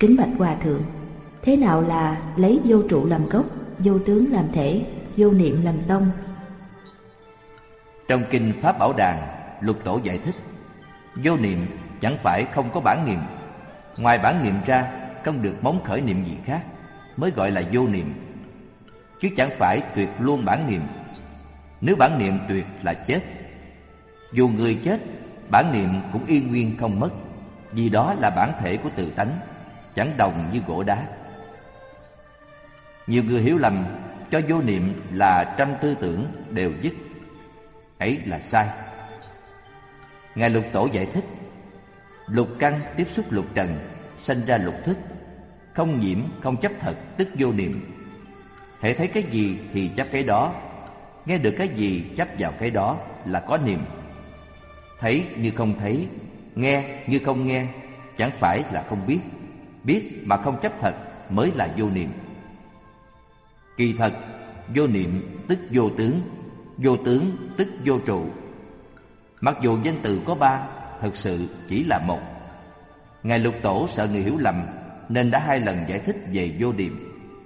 Kính bạch Hòa Thượng, thế nào là lấy vô trụ làm gốc, vô tướng làm thể, vô niệm làm tông? Trong kinh Pháp Bảo Đàn, Lục Tổ giải thích, vô niệm chẳng phải không có bản niệm. Ngoài bản niệm ra, không được móng khởi niệm gì khác, mới gọi là vô niệm. Chứ chẳng phải tuyệt luôn bản niệm. Nếu bản niệm tuyệt là chết. Dù người chết, bản niệm cũng y nguyên không mất, vì đó là bản thể của tự tánh, chẳng đồng như gỗ đá. Nhiều người hiểu lầm cho vô niệm là trăm tư tưởng đều dứt. Ấy là sai. Ngài Lục Tổ giải thích, lục căn tiếp xúc lục trần, sanh ra lục thức. Không nhiễm, không chấp thật, tức vô niệm. Hễ thấy cái gì thì chấp cái đó, nghe được cái gì chấp vào cái đó là có niệm. Thấy như không thấy, nghe như không nghe, chẳng phải là không biết. Biết mà không chấp thật mới là vô niệm. Kỳ thật, vô niệm tức vô tướng tức vô trụ. Mặc dù danh từ có ba, thực sự chỉ là một. Ngài Lục Tổ sợ người hiểu lầm, nên đã 2 lần giải thích về vô niệm.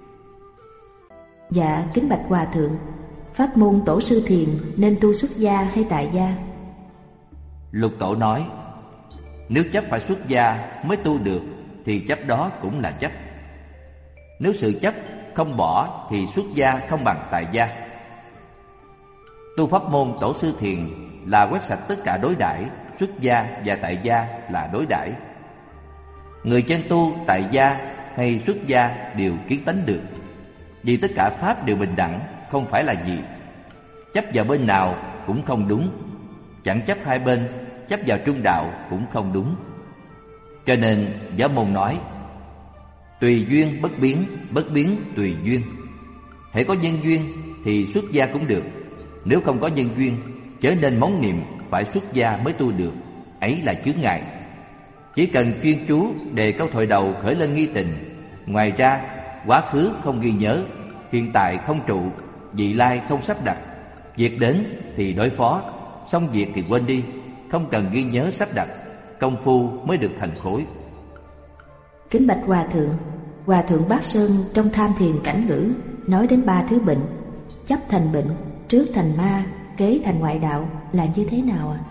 Dạ, kính bạch Hòa Thượng, pháp môn Tổ sư Thiền nên tu xuất gia hay tại gia? Lục Tổ nói, nếu chấp phải xuất gia mới tu được thì chấp đó cũng là chấp. Nếu sự chấp không bỏ thì xuất gia không bằng tại gia. Tu pháp môn Tổ sư Thiền là quét sạch tất cả đối đãi, xuất gia và tại gia là đối đãi. Người chân tu tại gia hay xuất gia đều kiến tánh được, vì tất cả pháp đều bình đẳng, không phải là gì. Chấp vào bên nào cũng không đúng, chẳng chấp hai bên, chấp vào trung đạo cũng không đúng. Cho nên Giáo môn nói, tùy duyên bất biến tùy duyên. Hễ có nhân duyên thì xuất gia cũng được, nếu không có nhân duyên, chớ nên móng niệm phải xuất gia mới tu được, ấy là chướng ngại. Chỉ cần chuyên chú đề câu thoại đầu khởi lên nghi tình. Ngoài ra, quá khứ không ghi nhớ, hiện tại không trụ, vị lai không sắp đặt. Việc đến thì đối phó, xong việc thì quên đi, không cần ghi nhớ sắp đặt, công phu mới được thành khối. Kính bạch Hòa Thượng Bát Sơn trong Tham Thiền Cảnh Ngữ nói đến 3 thứ bệnh: chấp thành bệnh, trước thành ma, kế thành ngoại đạo là như thế nào ạ?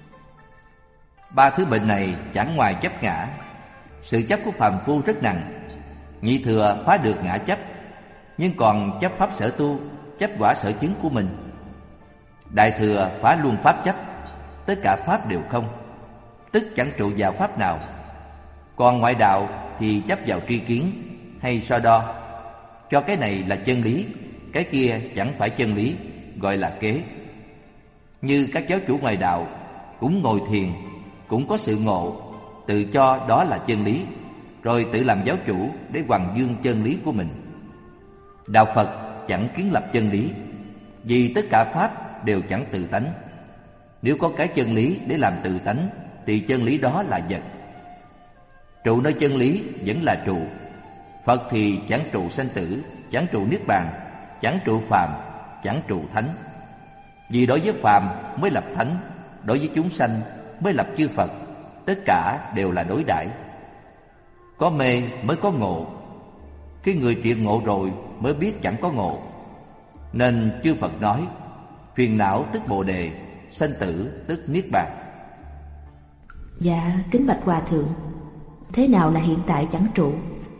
3 thứ bệnh này chẳng ngoài chấp ngã. Sự chấp của phàm phu rất nặng. Nhị thừa phá được ngã chấp, nhưng còn chấp pháp sở tu, chấp quả sở chứng của mình. Đại thừa phá luôn pháp chấp, tất cả pháp đều không, tức chẳng trụ vào pháp nào. Còn ngoại đạo thì chấp vào tri kiến hay so đo, cho cái này là chân lý, cái kia chẳng phải chân lý, gọi là kế. Như các giáo chủ ngoại đạo cũng ngồi thiền, cũng có sự ngộ, tự cho đó là chân lý, rồi tự làm giáo chủ để hoằng dương chân lý của mình. Đạo Phật chẳng kiến lập chân lý, vì tất cả pháp đều chẳng tự tánh. Nếu có cái chân lý để làm tự tánh thì chân lý đó là vật. Trụ nơi chân lý vẫn là trụ. Phật thì chẳng trụ sanh tử, chẳng trụ niết bàn, chẳng trụ phàm, chẳng trụ thánh. Vì đối với phàm mới lập thánh, đối với chúng sanh mới lập chư Phật, tất cả đều là đối đãi. Có mê mới có ngộ. Khi người triệt ngộ rồi mới biết chẳng có ngộ. Nên chư Phật nói, phiền não tức Bồ Đề, sanh tử tức Niết Bàn. Dạ, kính bạch Hòa Thượng, thế nào là hiện tại chẳng trụ?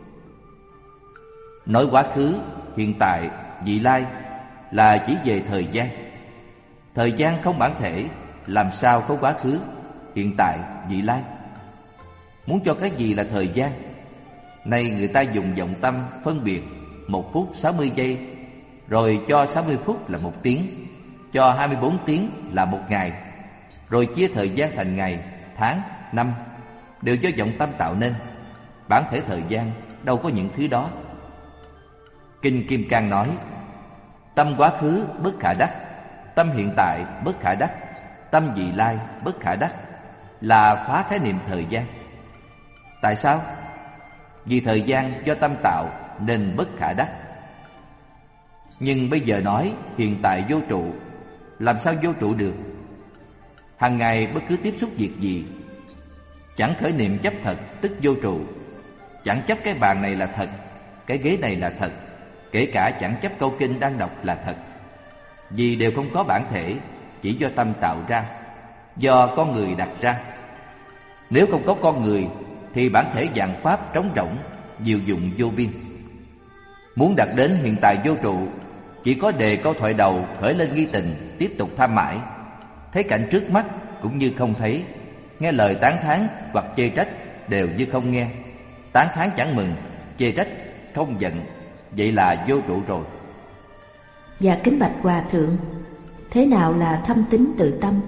Nói quá khứ, hiện tại, vị lai là chỉ về thời gian. Thời gian không bản thể, làm sao có quá khứ, hiện tại, vị lai? Muốn cho cái gì là thời gian? Nay người ta dùng vọng tâm phân biệt 1 phút 60 giây, rồi cho 60 phút là 1 tiếng, cho 24 tiếng là 1 ngày, rồi chia thời gian thành ngày, tháng, năm, đều do vọng tâm tạo nên. Bản thể thời gian đâu có những thứ đó. Kinh Kim Cang nói, tâm quá khứ bất khả đắc, tâm hiện tại bất khả đắc, tâm vị lai bất khả đắc, là phá khái niệm thời gian. Tại sao? Vì thời gian do tâm tạo nên bất khả đắc. Nhưng bây giờ nói hiện tại vô trụ, làm sao vô trụ được? Hằng ngày bất cứ tiếp xúc việc gì, chẳng khởi niệm chấp thật tức vô trụ. chẳng chấp cái bàn này là thật, cái ghế này là thật, kể cả chẳng chấp câu kinh đang đọc là thật. Vì đều không có bản thể, chỉ do tâm tạo ra, do con người đặt ra. Nếu không có con người thì bản thể vạn pháp trống rỗng, diệu dụng vô biên. Muốn đạt đến hiện tại vô trụ, chỉ có đề câu thoại đầu khởi lên nghi tình, tiếp tục tham mãi. Thấy cảnh trước mắt cũng như không thấy, nghe lời tán thán hoặc chê trách đều như không nghe. Tán thán chẳng mừng, chê trách không giận, vậy là vô trụ rồi. Và kính bạch Hòa Thượng, thế nào là thâm tín tự tâm?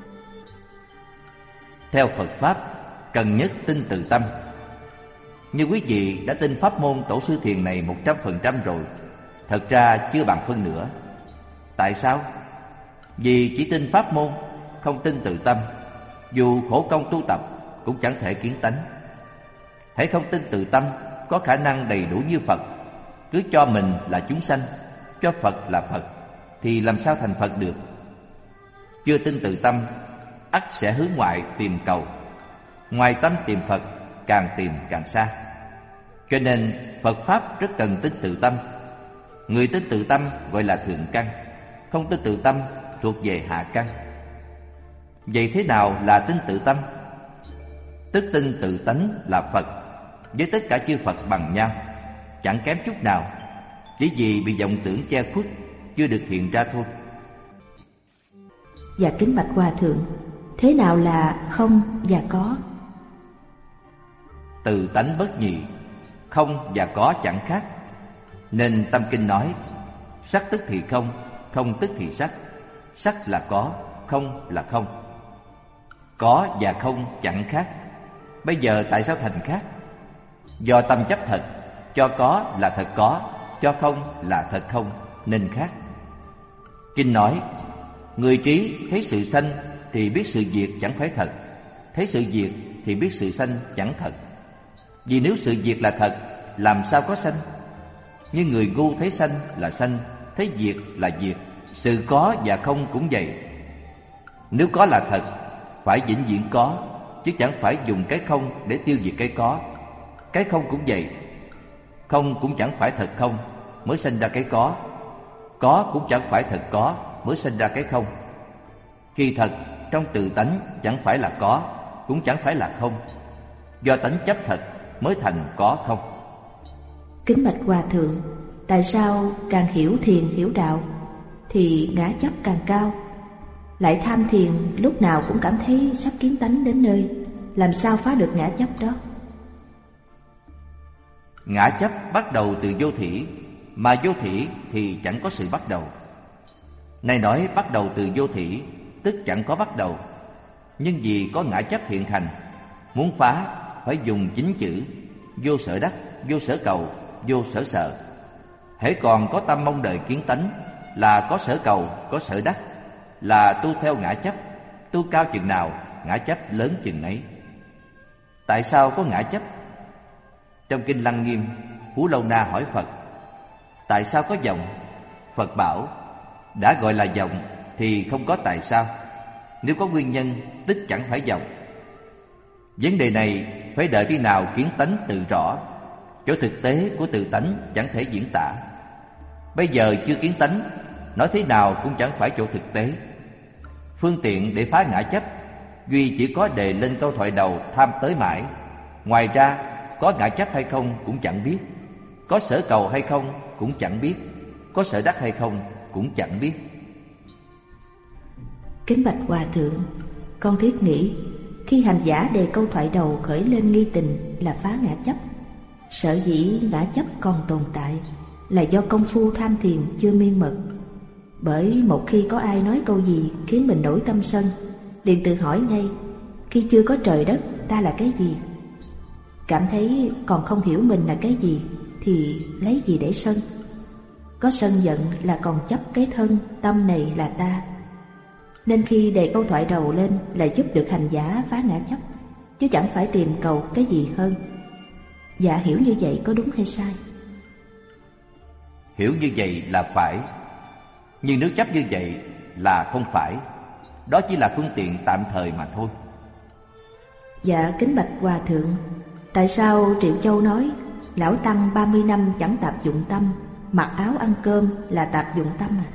Theo Phật Pháp, cần nhất tin tự tâm. Như quý vị đã tin pháp môn tổ sư thiền này 100% rồi, thật ra chưa bằng phân nửa. Tại sao? Vì chỉ tin pháp môn, không tin tự tâm, dù khổ công tu tập cũng chẳng thể kiến tánh. Hãy không tin tự tâm, có khả năng đầy đủ như Phật, cứ cho mình là chúng sanh, cho Phật là Phật, thì làm sao thành Phật được? Chưa tin tự tâm, ắt sẽ hướng ngoại tìm cầu. Ngoài tâm tìm Phật, càng tìm càng xa. Cho nên Phật Pháp rất cần tin tự tâm. Người tin tự tâm gọi là thượng căn, không tin tự tâm thuộc về hạ căn. Vậy thế nào là tin tự tâm? Tức tin tự tánh là Phật, với tất cả chư Phật bằng nhau, chẳng kém chút nào, chỉ vì bị vọng tưởng che khuất, chưa được hiện ra thôi. Và kính bạch Hòa Thượng, thế nào là không và có? Tự tánh bất nhị, không và có chẳng khác. Nên Tâm Kinh nói, sắc tức thì không, không tức thì sắc. Sắc là có, không là không. Có và không chẳng khác. Bây giờ tại sao thành khác? Do tâm chấp thật, cho có là thật có, cho không là thật không, nên khác. Kinh nói, người trí thấy sự sanh thì biết sự diệt chẳng phải thật, thấy sự diệt thì biết sự sanh chẳng thật. Vì nếu sự diệt là thật, làm sao có sanh? Nhưng người ngu thấy sanh là sanh, thấy diệt là diệt. Sự có và không cũng vậy. Nếu có là thật, phải vĩnh viễn có, chứ chẳng phải dùng cái không để tiêu diệt cái có. Cái không cũng vậy, không cũng chẳng phải thật không mới sinh ra cái có cũng chẳng phải thật có mới sinh ra cái không. Khi thật trong tự tánh chẳng phải là có, cũng chẳng phải là không. Do tánh chấp thật mới thành có không. Kính bạch Hòa Thượng, tại sao càng hiểu thiền hiểu đạo thì ngã chấp càng cao? Lại tham thiền lúc nào cũng cảm thấy sắp kiến tánh đến nơi, làm sao phá được ngã chấp đó? Ngã chấp bắt đầu từ vô thỉ, mà vô thỉ thì chẳng có sự bắt đầu. Này nói bắt đầu từ vô thỉ, tức chẳng có bắt đầu. Nhưng vì có ngã chấp hiện hành, muốn phá phải dùng 9 chữ: vô sở đắc, vô sở cầu, vô sở sợ. Hễ còn có tâm mong đợi kiến tánh là có sở cầu, có sở đắc, là tu theo ngã chấp. Tu cao chừng nào, ngã chấp lớn chừng ấy. Tại sao có ngã chấp? Trong Kinh Lăng Nghiêm, Phú Lâu Na hỏi Phật, tại sao có vọng? Phật bảo, đã gọi là vọng thì không có tại sao. Nếu có nguyên nhân, tức chẳng phải vọng. Vấn đề này phải đợi khi nào kiến tánh tự rõ. Chỗ thực tế của tự tánh chẳng thể diễn tả. Bây giờ chưa kiến tánh, nói thế nào cũng chẳng phải chỗ thực tế. Phương tiện để phá ngã chấp duy chỉ có đề lên câu thoại đầu tham tới mãi. Ngoài ra, có ngã chấp hay không cũng chẳng biết, có sở cầu hay không cũng chẳng biết, có sở đắc hay không cũng chẳng biết. Kính bạch Hòa Thượng, con thiết nghĩ khi hành giả đề câu thoại đầu khởi lên nghi tình là phá ngã chấp. Sở dĩ ngã chấp còn tồn tại là do công phu tham thiền chưa miên mật. Bởi một khi có ai nói câu gì khiến mình nổi tâm sân, liền tự hỏi ngay, khi chưa có trời đất ta là cái gì? Cảm thấy còn không hiểu mình là cái gì thì lấy gì để sân? Có sân giận là còn chấp cái thân tâm này là ta. Nên khi đề câu thoại đầu lên là giúp được hành giả phá ngã chấp, chứ chẳng phải tìm cầu cái gì hơn. Dạ hiểu như vậy có đúng hay sai? Hiểu như vậy là phải. Nhưng nếu chấp như vậy là không phải. Đó chỉ là phương tiện tạm thời mà thôi. Dạ kính bạch Hòa Thượng, Tại sao Triệu Châu nói lão tăng 30 năm chẳng tạp dụng tâm, mặc áo ăn cơm là tạp dụng tâm à?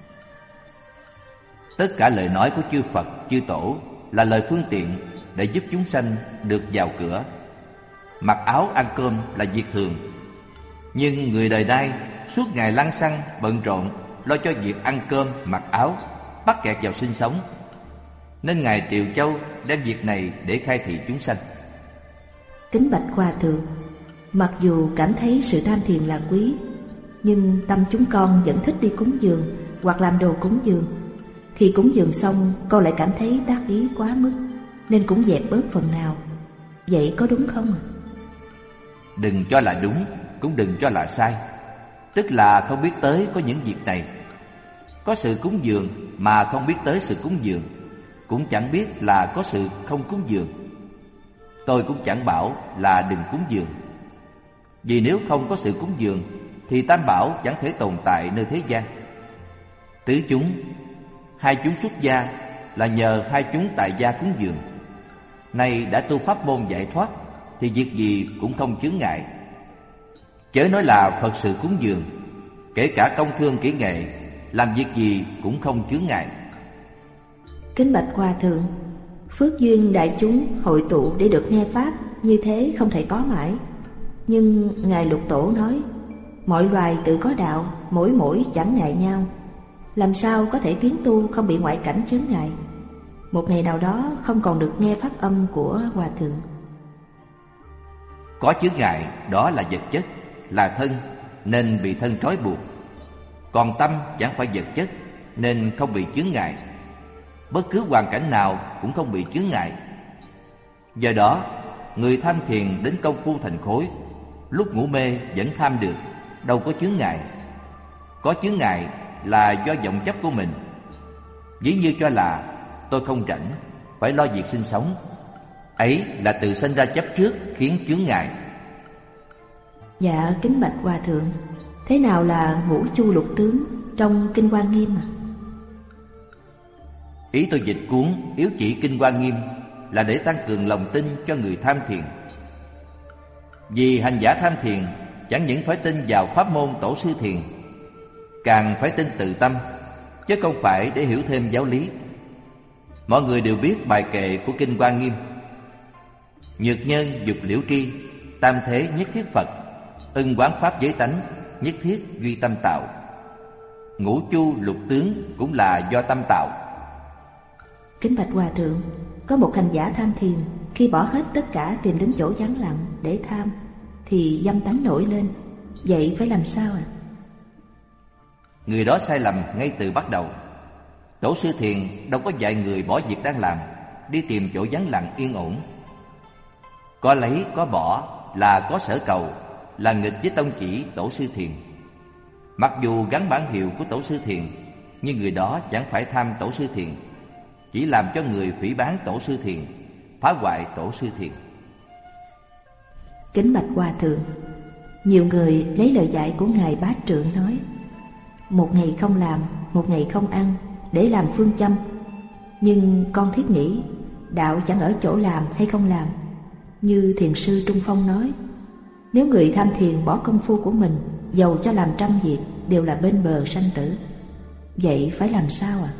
Tất cả lời nói của chư Phật, chư Tổ là lời phương tiện để giúp chúng sanh được vào cửa. Mặc áo ăn cơm là việc thường, nhưng người đời nay suốt ngày lăng xăng bận rộn lo cho việc ăn cơm, mặc áo, bắt kẹt vào sinh sống, nên ngài Triệu Châu đem việc này để khai thị chúng sanh. Kính bạch Hòa Thượng, mặc dù cảm thấy sự tham thiền là quý, nhưng tâm chúng con vẫn thích đi cúng dường hoặc làm đồ cúng dường. Khi cúng dường xong, con lại cảm thấy tác ý quá mức, nên cũng dẹp bớt phần nào. Vậy có đúng không ạ? Đừng cho là đúng, cũng đừng cho là sai. Tức là không biết tới có những việc này. Có sự cúng dường mà không biết tới sự cúng dường, cũng chẳng biết là có sự không cúng dường. Tôi cũng chẳng bảo là đừng cúng dường, vì nếu không có sự cúng dường thì tam bảo chẳng thể tồn tại nơi thế gian. Tứ chúng, hai chúng xuất gia là nhờ hai chúng tại gia cúng dường. Nay đã tu pháp môn giải thoát thì việc gì cũng không chướng ngại. Chớ nói là Phật sự cúng dường, kể cả công thương kỹ nghệ, làm việc gì cũng không chướng ngại. Kính bạch Hòa Thượng, phước duyên đại chúng hội tụ để được nghe pháp như thế không thể có mãi. Nhưng ngài Lục Tổ nói mọi loài tự có đạo, mỗi mỗi chẳng ngại nhau. Làm sao có thể khiến tu không bị ngoại cảnh chướng ngại? Một ngày nào đó không còn được nghe pháp âm của Hòa Thượng. Có chướng ngại đó là vật chất, là thân, nên bị thân trói buộc. Còn tâm chẳng phải vật chất, nên không bị chướng ngại. Bất cứ hoàn cảnh nào cũng không bị chướng ngại. Do đó, người tham thiền đến công phu thành khối, lúc ngủ mê vẫn tham được, đâu có chướng ngại. Có chướng ngại là do vọng chấp của mình. Ví như cho là tôi không rảnh, phải lo việc sinh sống. Ấy là tự sinh ra chấp trước khiến chướng ngại. Dạ kính bạch Hòa Thượng, thế nào là ngũ chu lục tướng trong Kinh Hoa Nghiêm à? Ý tôi dịch cuốn Yếu Chỉ Kinh Hoa Nghiêm là để tăng cường lòng tin cho người tham thiền. Vì hành giả tham thiền chẳng những phải tin vào pháp môn tổ sư thiền, càng phải tin từ tâm, chứ không phải để hiểu thêm giáo lý. Mọi người đều biết bài kệ của Kinh Hoa Nghiêm: nhược nhân dục liễu tri, tam thế nhất thiết Phật, ưng quán pháp giới tánh, nhất thiết duy tâm tạo. Ngũ chu lục tướng cũng là do tâm tạo. Kính bạch Hòa Thượng, có một hành giả tham thiền, khi bỏ hết tất cả tìm đến chỗ vắng lặng để tham, thì dâm tánh nổi lên. Vậy phải làm sao ạ? Người đó sai lầm ngay từ bắt đầu. Tổ sư thiền đâu có dạy người bỏ việc đang làm, đi tìm chỗ vắng lặng yên ổn. Có lấy có bỏ là có sở cầu, là nghịch với tông chỉ tổ sư thiền. Mặc dù gắn bản hiệu của tổ sư thiền, nhưng người đó chẳng phải tham tổ sư thiền, chỉ làm cho người phỉ báng tổ sư thiền, phá hoại tổ sư thiền. Kính bạch Hòa Thượng, nhiều người lấy lời dạy của ngài Bá Trượng nói một ngày không làm, một ngày không ăn để làm phương châm. Nhưng con thiết nghĩ đạo chẳng ở chỗ làm hay không làm. Như thiền sư Trung Phong nói, nếu người tham thiền bỏ công phu của mình, dầu cho làm trăm việc đều là bên bờ sanh tử. Vậy phải làm sao ạ?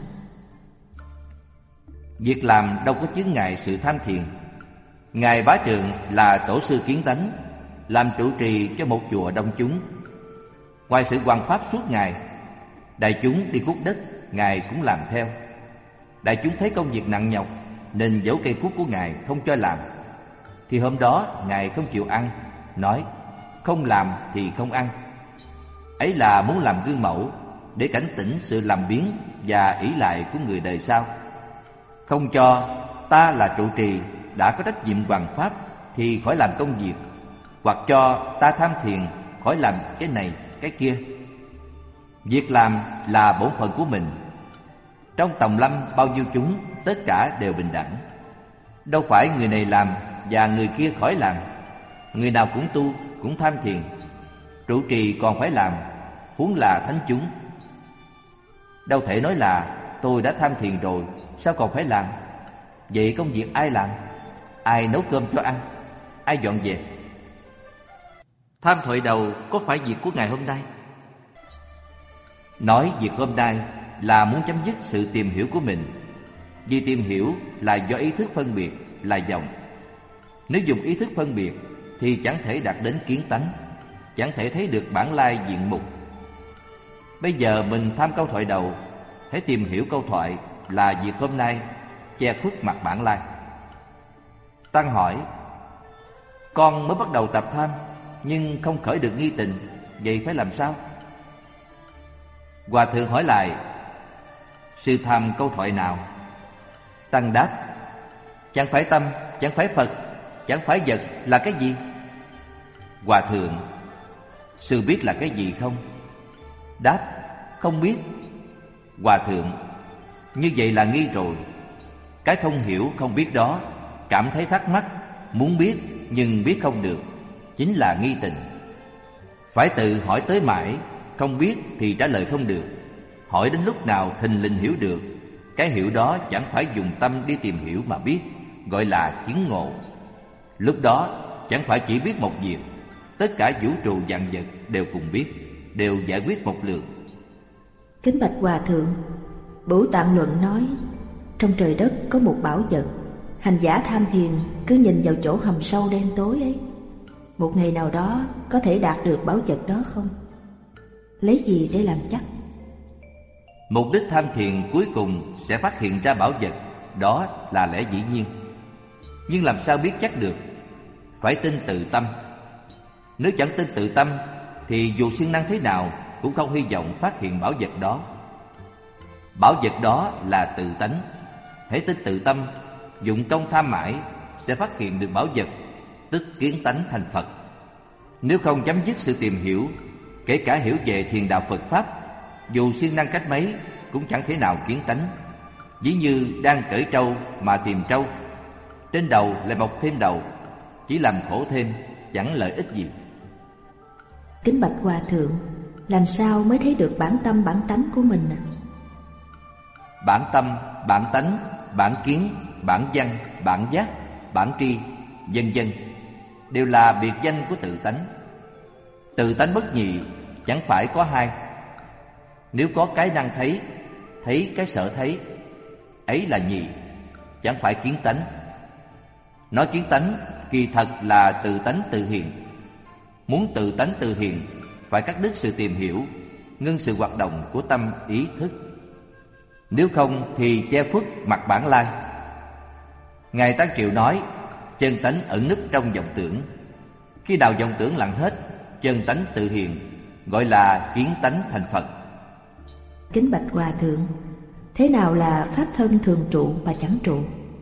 Việc làm đâu có chướng ngại sự tham thiền. Ngài Bá Trượng là tổ sư kiến tánh, làm trụ trì cho một chùa đông chúng. Ngoài sự hoằng pháp suốt ngày, đại chúng đi cuốc đất, ngài cũng làm theo. Đại chúng thấy công việc nặng nhọc nên dẫu cây cuốc của ngài không cho làm, thì hôm đó ngài không chịu ăn, nói không làm thì không ăn. Ấy là muốn làm gương mẫu để cảnh tỉnh sự làm biếng và ỷ lại của người đời sau. Không cho ta là trụ trì đã có trách nhiệm hoằng pháp thì khỏi làm công việc, hoặc cho ta tham thiền khỏi làm cái này cái kia. Việc làm là bổn phận của mình. Trong tòng lâm bao nhiêu chúng, tất cả đều bình đẳng. Đâu phải người này làm và người kia khỏi làm. Người nào cũng tu, cũng tham thiền. Trụ trì còn phải làm, huống là thánh chúng. Đâu thể nói là tôi đã tham thiền rồi, sao còn phải làm? Vậy công việc ai làm? Ai nấu cơm cho ăn? ai dọn dẹp? Tham thoại đầu có phải việc của ngày hôm nay? Nói việc hôm nay là muốn chấm dứt sự tìm hiểu của mình. Vì tìm hiểu là do ý thức phân biệt, là vọng. Nếu dùng ý thức phân biệt thì chẳng thể đạt đến kiến tánh, chẳng thể thấy được bản lai diện mục. Bây giờ mình tham câu thoại đầu, hãy tìm hiểu câu thoại là việc hôm nay, che khuất mặt bản lai. Tăng hỏi: con mới bắt đầu tập tham nhưng không khởi được nghi tình, vậy phải làm sao? Hòa thượng hỏi lại: sư tham câu thoại nào? Tăng đáp: chẳng phải tâm, chẳng phải Phật, chẳng phải vật, là cái gì? Hòa thượng: sư biết là cái gì không? Đáp: không biết. Hòa thượng: như vậy là nghi rồi. Cái không hiểu không biết đó, cảm thấy thắc mắc, muốn biết nhưng biết không được, chính là nghi tình. Phải tự hỏi tới mãi, không biết thì trả lời không được. Hỏi đến lúc nào thình lình hiểu được, cái hiểu đó chẳng phải dùng tâm đi tìm hiểu mà biết, gọi là chứng ngộ. Lúc đó chẳng phải chỉ biết một việc, tất cả vũ trụ vạn vật đều cùng biết, đều giải quyết một lượt. Kính bạch Hòa thượng, Bửu Tạng Luận nói trong trời đất có một bảo vật, hành giả tham thiền cứ nhìn vào chỗ hầm sâu đen tối ấy, một ngày nào đó có thể đạt được bảo vật đó không? Lấy gì để làm chắc? Mục đích tham thiền cuối cùng sẽ phát hiện ra bảo vật, đó là lẽ dĩ nhiên. Nhưng làm sao biết chắc được? Phải tin tự tâm. Nếu chẳng tin tự tâm thì dù siêng năng thế nào cũng không hy vọng phát hiện bảo vật đó. Bảo vật đó là tự tánh. Hãy tin tự tâm, dụng công tham mãi sẽ phát hiện được bảo vật, tức kiến tánh thành Phật. Nếu không chấm dứt sự tìm hiểu, kể cả hiểu về thiền đạo Phật Pháp, dù siêng năng cách mấy cũng chẳng thể nào kiến tánh. Ví như đang cởi trâu mà tìm trâu, trên đầu lại mọc thêm đầu, chỉ làm khổ thêm, chẳng lợi ích gì. Kính bạch Hòa thượng, làm sao mới thấy được bản tâm bản tánh của mình? Bản tâm, bản tánh, bản kiến, bản văn, bản giác, bản tri, vân vân đều là biệt danh của tự tánh. Tự tánh bất nhị, chẳng phải có hai. Nếu có cái năng thấy, thấy cái sở thấy, ấy là nhị, chẳng phải kiến tánh. Nói kiến tánh kỳ thật là tự tánh tự hiện. Muốn tự tánh tự hiện, phải cắt đứt sự tìm hiểu, ngưng sự hoạt động của tâm ý thức. Nếu không thì che khuất mặt bản lai. Ngài Tăng Triệu nói chân tánh ẩn nấp trong vọng tưởng. Khi nào vọng tưởng lặng hết, chân tánh tự hiện, gọi là kiến tánh thành Phật. Kính bạch Hòa thượng, thế nào là pháp thân thường trụ và chẳng trụ?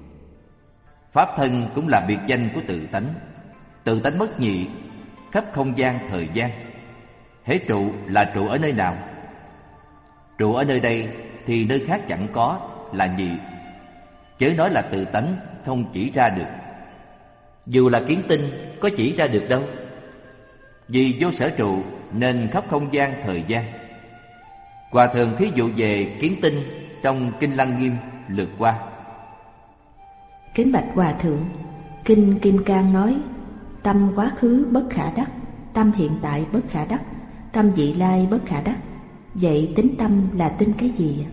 Pháp thân cũng là biệt danh của tự tánh. Tự tánh bất nhị, khắp không gian thời gian. Hễ trụ là trụ ở nơi nào? Trụ ở nơi đây thì nơi khác chẳng có, là nhị. Chớ nói là tự tánh không chỉ ra được. Dù là kiến tinh có chỉ ra được đâu. Vì vô sở trụ nên khắp không gian thời gian. Hòa thượng thí dụ về kiến tinh trong Kinh Lăng Nghiêm lượt qua. Kính bạch Hòa thượng, Kinh Kim Cang nói tâm quá khứ bất khả đắc, tâm hiện tại bất khả đắc, tâm vị lai bất khả đắc. Vậy tính tâm là tin cái gì?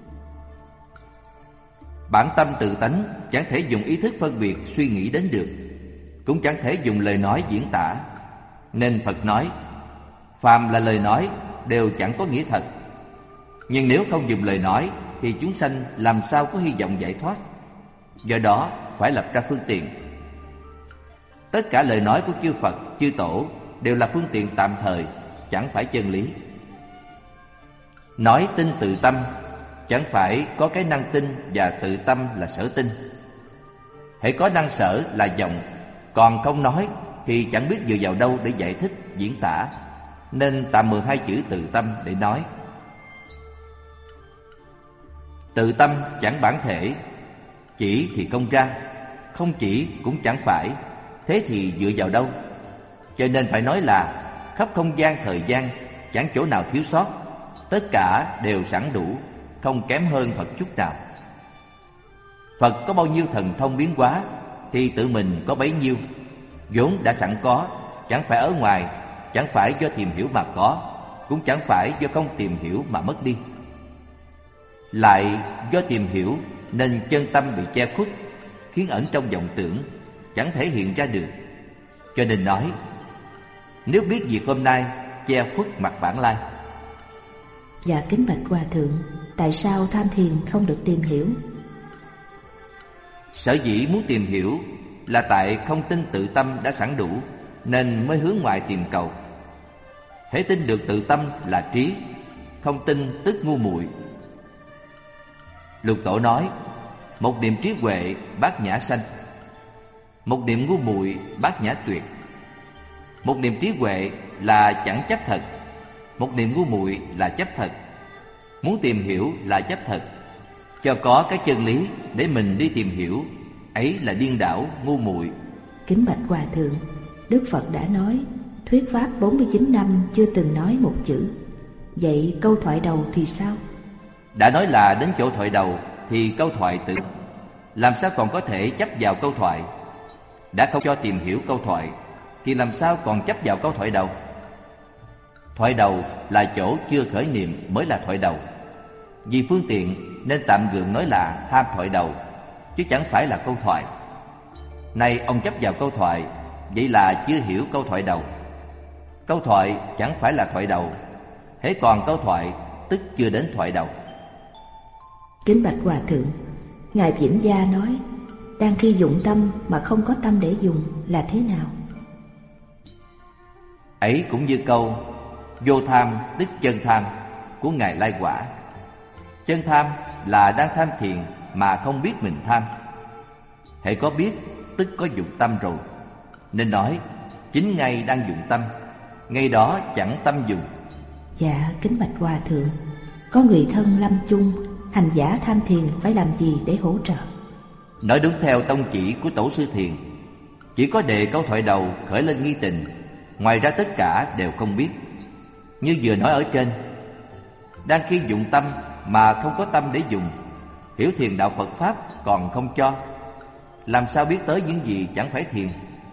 Bản tâm tự tánh chẳng thể dùng ý thức phân biệt suy nghĩ đến được, cũng chẳng thể dùng lời nói diễn tả. Nên Phật nói phàm là lời nói đều chẳng có nghĩa thật. Nhưng nếu không dùng lời nói thì chúng sanh làm sao có hy vọng giải thoát. Do đó phải lập ra phương tiện. Tất cả lời nói của chư Phật, chư Tổ đều là phương tiện tạm thời, chẳng phải chân lý. Nói tin tự tâm, chẳng phải có cái năng tin và tự tâm là sở tin. Hãy có năng sở là vọng, còn không nói thì chẳng biết dựa vào đâu để giải thích, diễn tả. Nên tạm mượn hai chữ tự tâm để nói. Tự tâm chẳng bản thể, chỉ thì không ra, không chỉ cũng chẳng phải. Thế thì dựa vào đâu? Cho nên phải nói là khắp không gian thời gian, chẳng chỗ nào thiếu sót, tất cả đều sẵn đủ, không kém hơn Phật chút nào. Phật có bao nhiêu thần thông biến hóa thì tự mình có bấy nhiêu. vốn đã sẵn có, chẳng phải ở ngoài, chẳng phải do tìm hiểu mà có, cũng chẳng phải do không tìm hiểu mà mất đi. Lại do tìm hiểu nên chân tâm bị che khuất, khiến ẩn trong vọng tưởng, chẳng thể hiện ra được. Cho nên nói, nếu biết việc hôm nay, che khuất mặt bản lai. Dạ kính bạch Hòa Thượng, tại sao tham thiền không được tìm hiểu? Sở dĩ muốn tìm hiểu là tại không tin tự tâm đã sẵn đủ, nên mới hướng ngoại tìm cầu. Hễ tin được tự tâm là trí, không tin tức ngu muội. Lục Tổ nói, một niệm trí huệ bát nhã sanh, một niệm ngu muội bát nhã tuyệt. Một niệm trí huệ là chẳng chấp thật, một niệm ngu muội là chấp thật. Muốn tìm hiểu là chấp thật, cho có cái chân lý để mình đi tìm hiểu, ấy là điên đảo ngu muội. Kính bạch Hòa Thượng, Đức Phật đã nói thuyết pháp 49 năm chưa từng nói một chữ. Vậy câu thoại đầu thì sao? Đã nói là đến chỗ thoại đầu thì câu thoại tự, làm sao còn có thể chấp vào câu thoại? Đã không cho tìm hiểu câu thoại thì làm sao còn chấp vào câu thoại đầu? Thoại đầu là chỗ chưa khởi niệm mới là thoại đầu. Vì phương tiện nên tạm gượng nói là tham thoại đầu, chứ chẳng phải là câu thoại. Nay ông chấp vào câu thoại, vậy là chưa hiểu câu thoại đầu. Câu thoại chẳng phải là thoại đầu, hễ còn câu thoại tức chưa đến thoại đầu. Kính bạch Hòa Thượng, Ngài Vĩnh Gia nói đang khi dụng tâm mà không có tâm để dùng là thế nào? Ấy cũng như câu vô tham tức chân tham của Ngài Lai Quả. Chân tham là đang tham thiền mà không biết mình tham. Hễ có biết tức có dụng tâm rồi, nên nói chính ngay đang dụng tâm, ngay đó chẳng tâm dùng. Dạ kính bạch Hòa Thượng, có người thân lâm chung, hành giả tham thiền phải làm gì để hỗ trợ? Nói đúng theo tông chỉ của Tổ sư Thiền, chỉ có đề câu thoại đầu khởi lên nghi tình, ngoài ra tất cả đều không biết. Như vừa nói ở trên, đang khi dụng tâm mà không có tâm để dùng, hiểu thiền đạo Phật Pháp còn không cho, làm sao biết tới những gì chẳng phải thiền?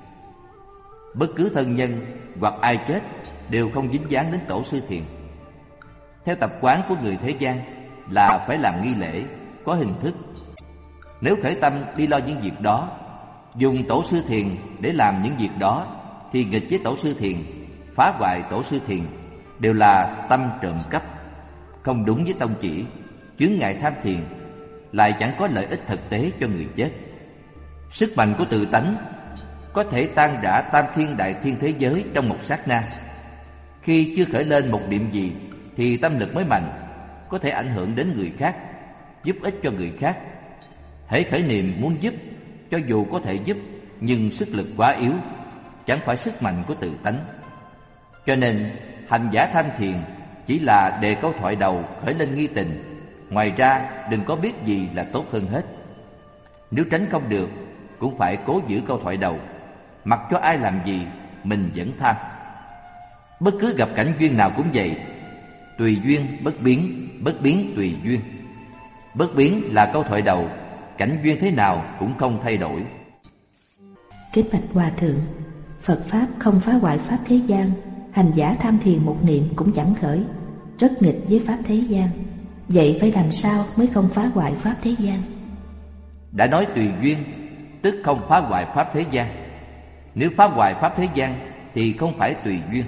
Bất cứ thân nhân hoặc ai chết đều không dính dáng đến Tổ sư Thiền. Theo tập quán của người thế gian là phải làm nghi lễ, có hình thức. Nếu khởi tâm đi lo những việc đó, dùng Tổ sư Thiền để làm những việc đó, thì nghịch với Tổ sư Thiền, phá hoại Tổ sư Thiền, đều là tâm trộm cắp, không đúng với tông chỉ, chướng ngại tham thiền, lại chẳng có lợi ích thực tế cho người chết. Sức mạnh của tự tánh có thể tan rã tam thiên đại thiên thế giới trong một sát na. Khi chưa khởi lên một niệm gì thì tâm lực mới mạnh, có thể ảnh hưởng đến người khác, giúp ích cho người khác. Hễ khởi niệm muốn giúp, cho dù có thể giúp, nhưng sức lực quá yếu, chẳng phải sức mạnh của tự tánh. Cho nên hành giả tham thiền chỉ là đề câu thoại đầu khởi lên nghi tình, ngoài ra đừng có biết gì là tốt hơn hết. Nếu tránh không được, cũng phải cố giữ câu thoại đầu, mặc cho ai làm gì mình vẫn tham. Bất cứ gặp cảnh duyên nào cũng vậy, tùy duyên bất biến tùy duyên. Bất biến là câu thoại đầu, cảnh duyên thế nào cũng không thay đổi. Kính bạch Hòa Thượng, Phật Pháp không phá hoại Pháp thế gian, hành giả tham thiền một niệm cũng chẳng khởi, rất nghịch với Pháp thế gian. Vậy phải làm sao mới không phá hoại Pháp thế gian? Đã nói tùy duyên, tức không phá hoại Pháp thế gian. Nếu phá hoại Pháp thế gian thì không phải tùy duyên.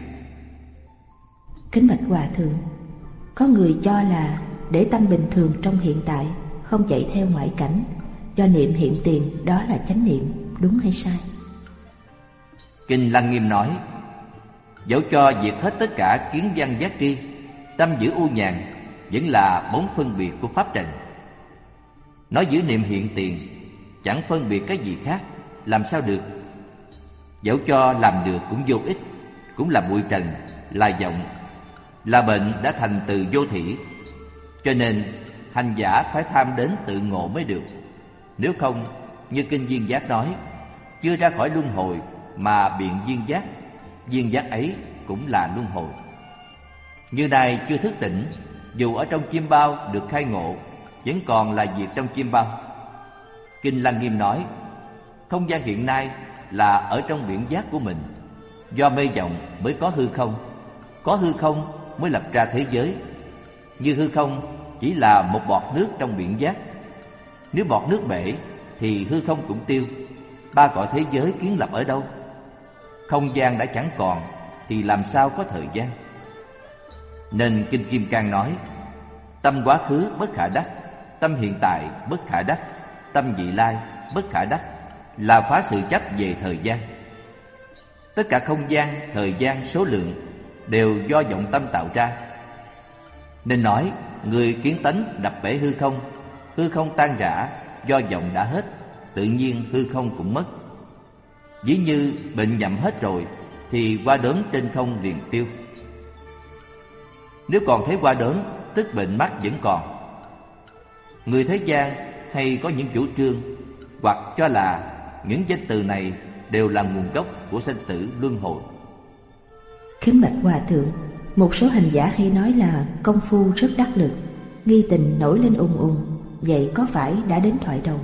Kính bạch Hòa Thượng, có người cho là để tâm bình thường trong hiện tại, không chạy theo ngoại cảnh, do niệm hiện tiền, đó là chánh niệm, đúng hay sai? Kinh Lăng Nghiêm nói, dẫu cho diệt hết tất cả kiến văn giác tri, tâm giữ u nhàn, vẫn là bóng phân biệt của pháp trần. Nói giữ niệm hiện tiền, chẳng phân biệt cái gì khác, làm sao được? Dẫu cho làm được cũng vô ích, cũng là bụi trần, là vọng, là bệnh đã thành từ vô thỉ. Cho nên hành giả phải tham đến tự ngộ mới được. Nếu không, như Kinh Duyên Giác nói, chưa ra khỏi luân hồi mà biện duyên giác ấy cũng là luân hồi. Như này chưa thức tỉnh, dù ở trong chim bao được khai ngộ, vẫn còn là việc trong chim bao. Kinh Lăng Nghiêm nói, không gian hiện nay là ở trong biển giác của mình. Do mê vọng mới có hư không mới lập ra thế giới. Như hư không chỉ là một bọt nước trong biển giác. Nếu bọt nước bể thì hư không cũng tiêu. Ba cõi thế giới kiến lập ở đâu? Không gian đã chẳng còn thì làm sao có thời gian? Nên Kinh Kim Cang nói: tâm quá khứ bất khả đắc, tâm hiện tại bất khả đắc, tâm vị lai bất khả đắc, là phá sự chấp về thời gian. Tất cả không gian, thời gian, số lượng đều do vọng tâm tạo ra. Nên nói người kiến tánh đập bể hư không tan rã, do vọng đã hết, tự nhiên hư không cũng mất. Ví như bệnh nhậm hết rồi thì qua đốm trên không liền tiêu. Nếu còn thấy qua đốm, tức bệnh mắc vẫn còn. Người thế gian hay có những chủ trương hoặc cho là những danh từ này đều là nguồn gốc của sanh tử luân hồi. Kính bạch Hòa Thượng, một số hành giả hay nói là công phu rất đắc lực, nghi tình nổi lên ùng ùng, vậy có phải đã đến thoại đầu?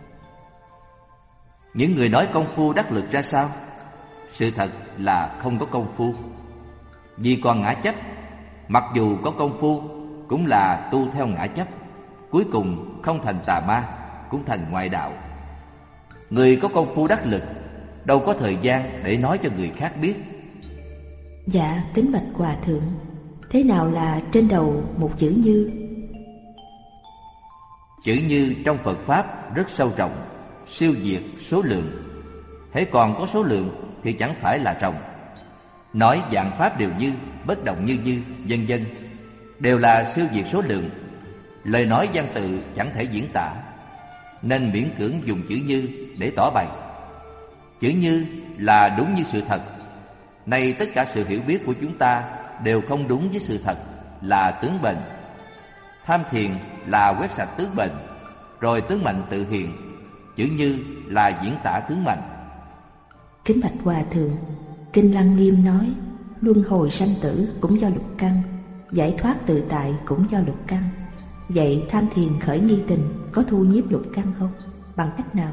Những người nói công phu đắc lực ra sao? Sự thật là không có công phu. Vì còn ngã chấp, mặc dù có công phu cũng là tu theo ngã chấp, cuối cùng không thành tà ma, cũng thành ngoại đạo. Người có công phu đắc lực đâu có thời gian để nói cho người khác biết. Dạ, kính bạch Hòa Thượng, thế nào là trên đầu một chữ Như? Chữ Như trong Phật Pháp rất sâu rộng, siêu diệt số lượng. Hễ còn có số lượng thì chẳng phải là rộng. Nói vạn pháp đều như, bất động như, vân vân, đều là siêu diệt số lượng. Lời nói văn tự chẳng thể diễn tả, nên miễn cưỡng dùng chữ Như để tỏ bày. Chữ Như là đúng như sự thật. Nay tất cả sự hiểu biết của chúng ta đều không đúng với sự thật, là tướng bệnh. Tham thiền là quét sạch tướng bệnh, rồi tướng mạnh tự hiện. Chữ Như là diễn tả tướng mạnh. Kính bạch Hòa Thượng, Kinh Lăng Nghiêm nói luân hồi sanh tử cũng do lục căn, giải thoát tự tại cũng do lục căn. Vậy tham thiền khởi nghi tình có thu nhiếp lục căn không? Bằng cách nào?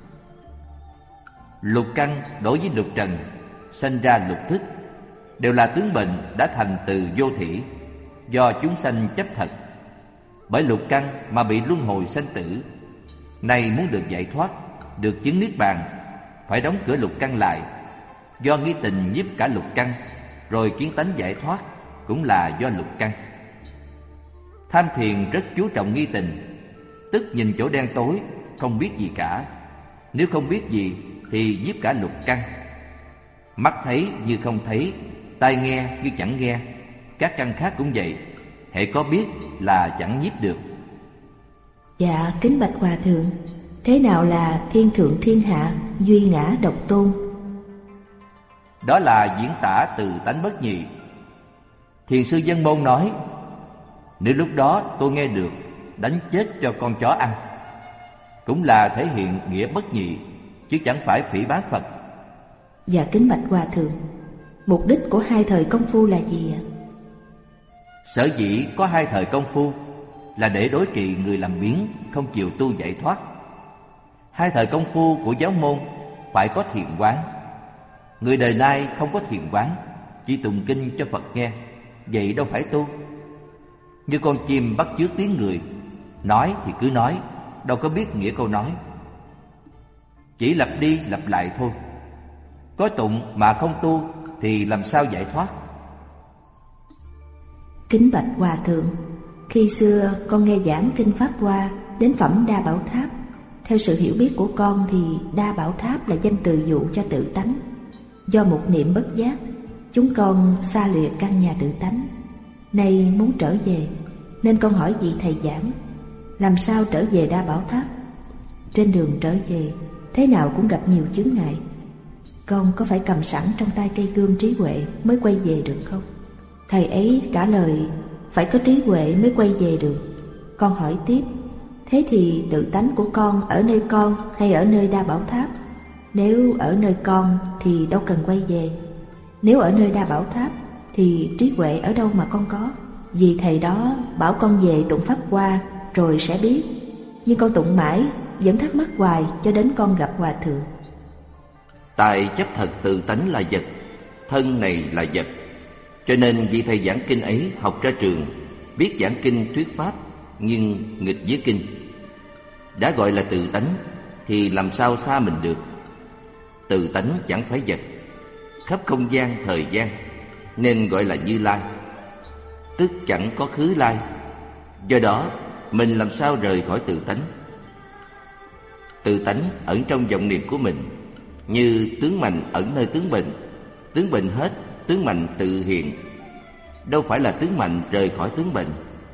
Lục căn đối với lục trần sanh ra lục thức, đều là tướng bệnh đã thành từ vô thỉ, do chúng sanh chấp thật. Bởi lục căn mà bị luân hồi sanh tử. Nay muốn được giải thoát, được chứng niết bàn, phải đóng cửa lục căn lại. Do nghi tình nhiếp cả lục căn, rồi kiến tánh giải thoát cũng là do lục căn. Tham thiền rất chú trọng nghi tình, tức nhìn chỗ đen tối, không biết gì cả. Nếu không biết gì thì nhiếp cả lục căn. Mắt thấy như không thấy, tai nghe như chẳng nghe, các căn khác cũng vậy. Hễ có biết là chẳng nhiếp được. Dạ, kính bạch Hòa Thượng, thế nào là thiên thượng thiên hạ, duy ngã độc tôn? Đó là diễn tả từ tánh bất nhị. Thiền sư Dân Môn nói: nếu lúc đó tôi nghe được đánh chết cho con chó ăn, cũng là thể hiện nghĩa bất nhị, chứ chẳng phải phỉ báng Phật. Dạ, kính bạch Hòa Thượng, mục đích của hai thời công phu là gì ạ? Sở dĩ có hai thời công phu là để đối trị người làm biếng, không chịu tu giải thoát. Hai thời công phu của giáo môn phải có thiền quán. Người đời nay không có thiền quán, chỉ tụng kinh cho Phật nghe, vậy đâu phải tu. Như con chim bắt chước tiếng người, nói thì cứ nói, đâu có biết nghĩa câu nói, chỉ lặp đi lặp lại thôi. Có tụng mà không tu thì làm sao giải thoát? Kính bạch Hòa Thượng, khi xưa con nghe giảng kinh Pháp Hoa đến phẩm Đa Bảo Tháp. Theo sự hiểu biết của con thì Đa Bảo Tháp là danh từ dụ cho tự tánh. Do một niệm bất giác, chúng con xa lìa căn nhà tự tánh. Nay muốn trở về, nên con hỏi vị thầy giảng, làm sao trở về Đa Bảo Tháp? Trên đường trở về, thế nào cũng gặp nhiều chướng ngại. Con có phải cầm sẵn trong tay cây gươm trí huệ mới quay về được không? Thầy ấy trả lời phải có trí huệ mới quay về được. Con hỏi tiếp, thế thì tự tánh của con ở nơi con hay ở nơi Đa Bảo Tháp? Nếu ở nơi con thì đâu cần quay về. Nếu ở nơi Đa Bảo Tháp thì trí huệ ở đâu mà con có? Vì thầy đó bảo con về tụng Pháp Hoa rồi sẽ biết. Nhưng con tụng mãi vẫn thắc mắc hoài cho đến con gặp Hòa Thượng. Tại chấp thật tự tánh là vật, thân này là vật, cho nên vị thầy giảng kinh ấy học ra trường, biết giảng kinh thuyết pháp, nhưng nghịch với kinh. Đã gọi là tự tánh thì làm sao xa mình được. Tự tánh chẳng phải vật, khắp không gian thời gian, nên gọi là Như Lai, tức chẳng có khứ lai. Do đó mình làm sao rời khỏi tự tánh. Tự tánh ẩn trong vọng niệm của mình, như tướng mạnh ẩn nơi tướng bệnh. Tướng bệnh hết, tướng mạnh tự hiện, đâu phải là tướng mạnh rời khỏi tướng bệnh.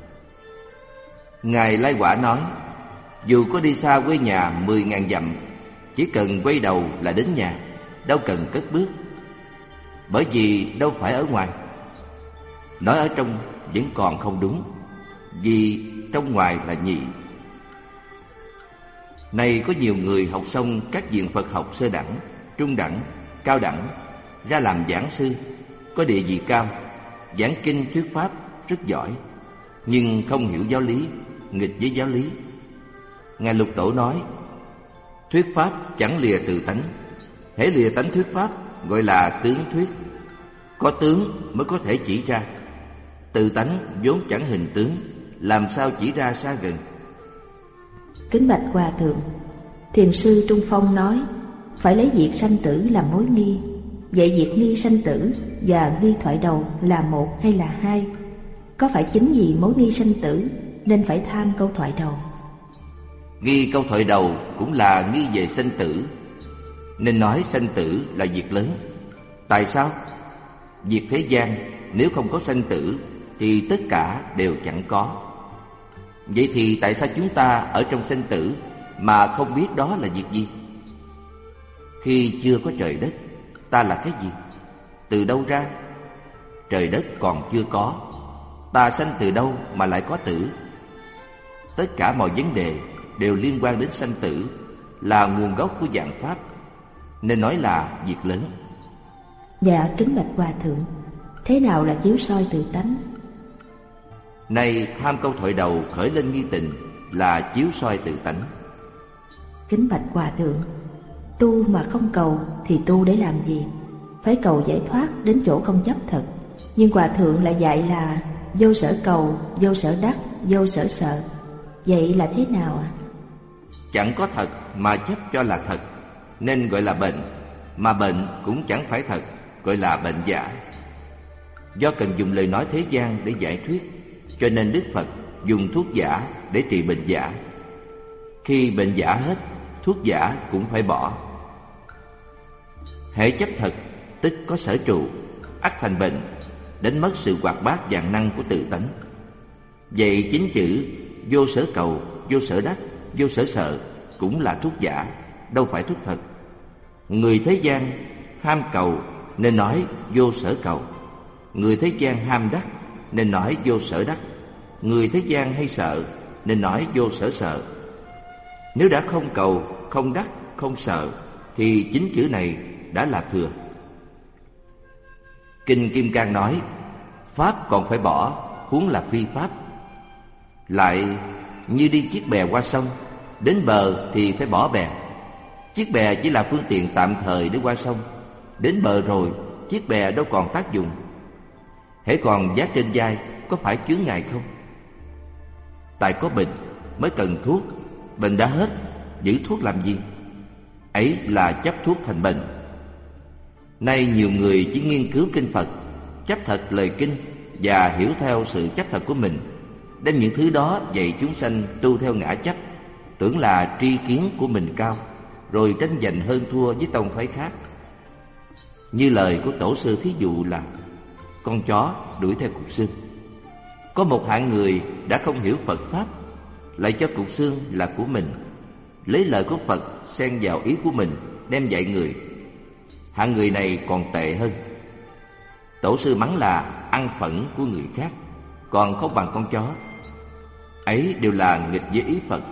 Ngài Lai Quả nói, dù có đi xa quê nhà 10.000 dặm, chỉ cần quay đầu là đến nhà, đâu cần cất bước. Bởi vì đâu phải ở ngoài. Nói ở trong vẫn còn không đúng, vì trong ngoài là nhị. Nay có nhiều người học xong các viện Phật học sơ đẳng, trung đẳng, cao đẳng, ra làm giảng sư, có địa vị cao, giảng kinh thuyết pháp rất giỏi, nhưng không hiểu giáo lý, nghịch với giáo lý. Ngài Lục Tổ nói, thuyết pháp chẳng lìa tự tánh, hễ lìa tánh thuyết pháp gọi là tướng thuyết. Có tướng mới có thể chỉ ra, tự tánh vốn chẳng hình tướng, làm sao chỉ ra xa gần. Kính bạch Hòa Thượng, Thiền sư Trung Phong nói phải lấy việc sanh tử làm mối nghi. Vậy việc nghi sanh tử và nghi thoại đầu là một hay là hai? Có phải chính vì mối nghi sanh tử nên phải tham câu thoại đầu? Nghi câu thoại đầu cũng là nghi về sanh tử, nên nói sanh tử là việc lớn. Tại sao? Việc thế gian nếu không có sanh tử thì tất cả đều chẳng có. Vậy thì tại sao chúng ta ở trong sanh tử mà không biết đó là việc gì? Khi chưa có trời đất, ta là cái gì? Từ đâu ra? Trời đất còn chưa có, ta sanh từ đâu mà lại có tử? Tất cả mọi vấn đề đều liên quan đến sanh tử, là nguồn gốc của vạn pháp, nên nói là việc lớn. Dạ kính bạch Hòa Thượng, thế nào là chiếu soi tự tánh? Nay tham câu thoại đầu khởi lên nghi tình là chiếu soi tự tánh. Kính bạch Hòa Thượng, tu mà không cầu thì tu để làm gì? Phải cầu giải thoát đến chỗ không chấp thật. Nhưng Hòa Thượng lại dạy là vô sở cầu, vô sở đắc, vô sở sợ. Vậy là thế nào ạ? Chẳng có thật mà chấp cho là thật, nên gọi là bệnh. Mà bệnh cũng chẳng phải thật, gọi là bệnh giả. Do cần dùng lời nói thế gian để giải thuyết, cho nên Đức Phật dùng thuốc giả để trị bệnh giả. Khi bệnh giả hết, thuốc giả cũng phải bỏ. Hễ chấp thật, tức có sở trụ, ắt thành bệnh, đánh mất sự hoạt bát vạn năng của tự tánh. Vậy chính chữ vô sở cầu, vô sở đắc, vô sở sợ cũng là thuốc giả, đâu phải thuốc thật. Người thế gian ham cầu nên nói vô sở cầu, người thế gian ham đắc nên nói vô sở đắc, người thế gian hay sợ nên nói vô sở sợ. Nếu đã không cầu, không đắc, không sợ thì chính chữ này đã là thừa. Kinh Kim Cang nói, pháp còn phải bỏ, huống là phi pháp. Lại như đi chiếc bè qua sông, đến bờ thì phải bỏ bè. Chiếc bè chỉ là phương tiện tạm thời để qua sông, đến bờ rồi chiếc bè đâu còn tác dụng. Hễ còn vác trên vai, có phải chướng ngại không? Tại có bệnh mới cần thuốc, bệnh đã hết, giữ thuốc làm gì? Ấy là chấp thuốc thành bệnh. Nay nhiều người chỉ nghiên cứu kinh Phật, chấp thật lời kinh và hiểu theo sự chấp thật của mình, đem những thứ đó dạy chúng sanh tu theo ngã chấp, tưởng là tri kiến của mình cao, rồi tranh giành hơn thua với tông phái khác. Như lời của tổ sư thí dụ là con chó đuổi theo cục xương. Có một hạng người đã không hiểu Phật Pháp, lại cho cục xương là của mình, lấy lời của Phật xen vào ý của mình đem dạy người. Hạng người này còn tệ hơn. Tổ sư mắng là ăn phẫn của người khác, còn không bằng con chó. Ấy đều là nghịch với ý Phật.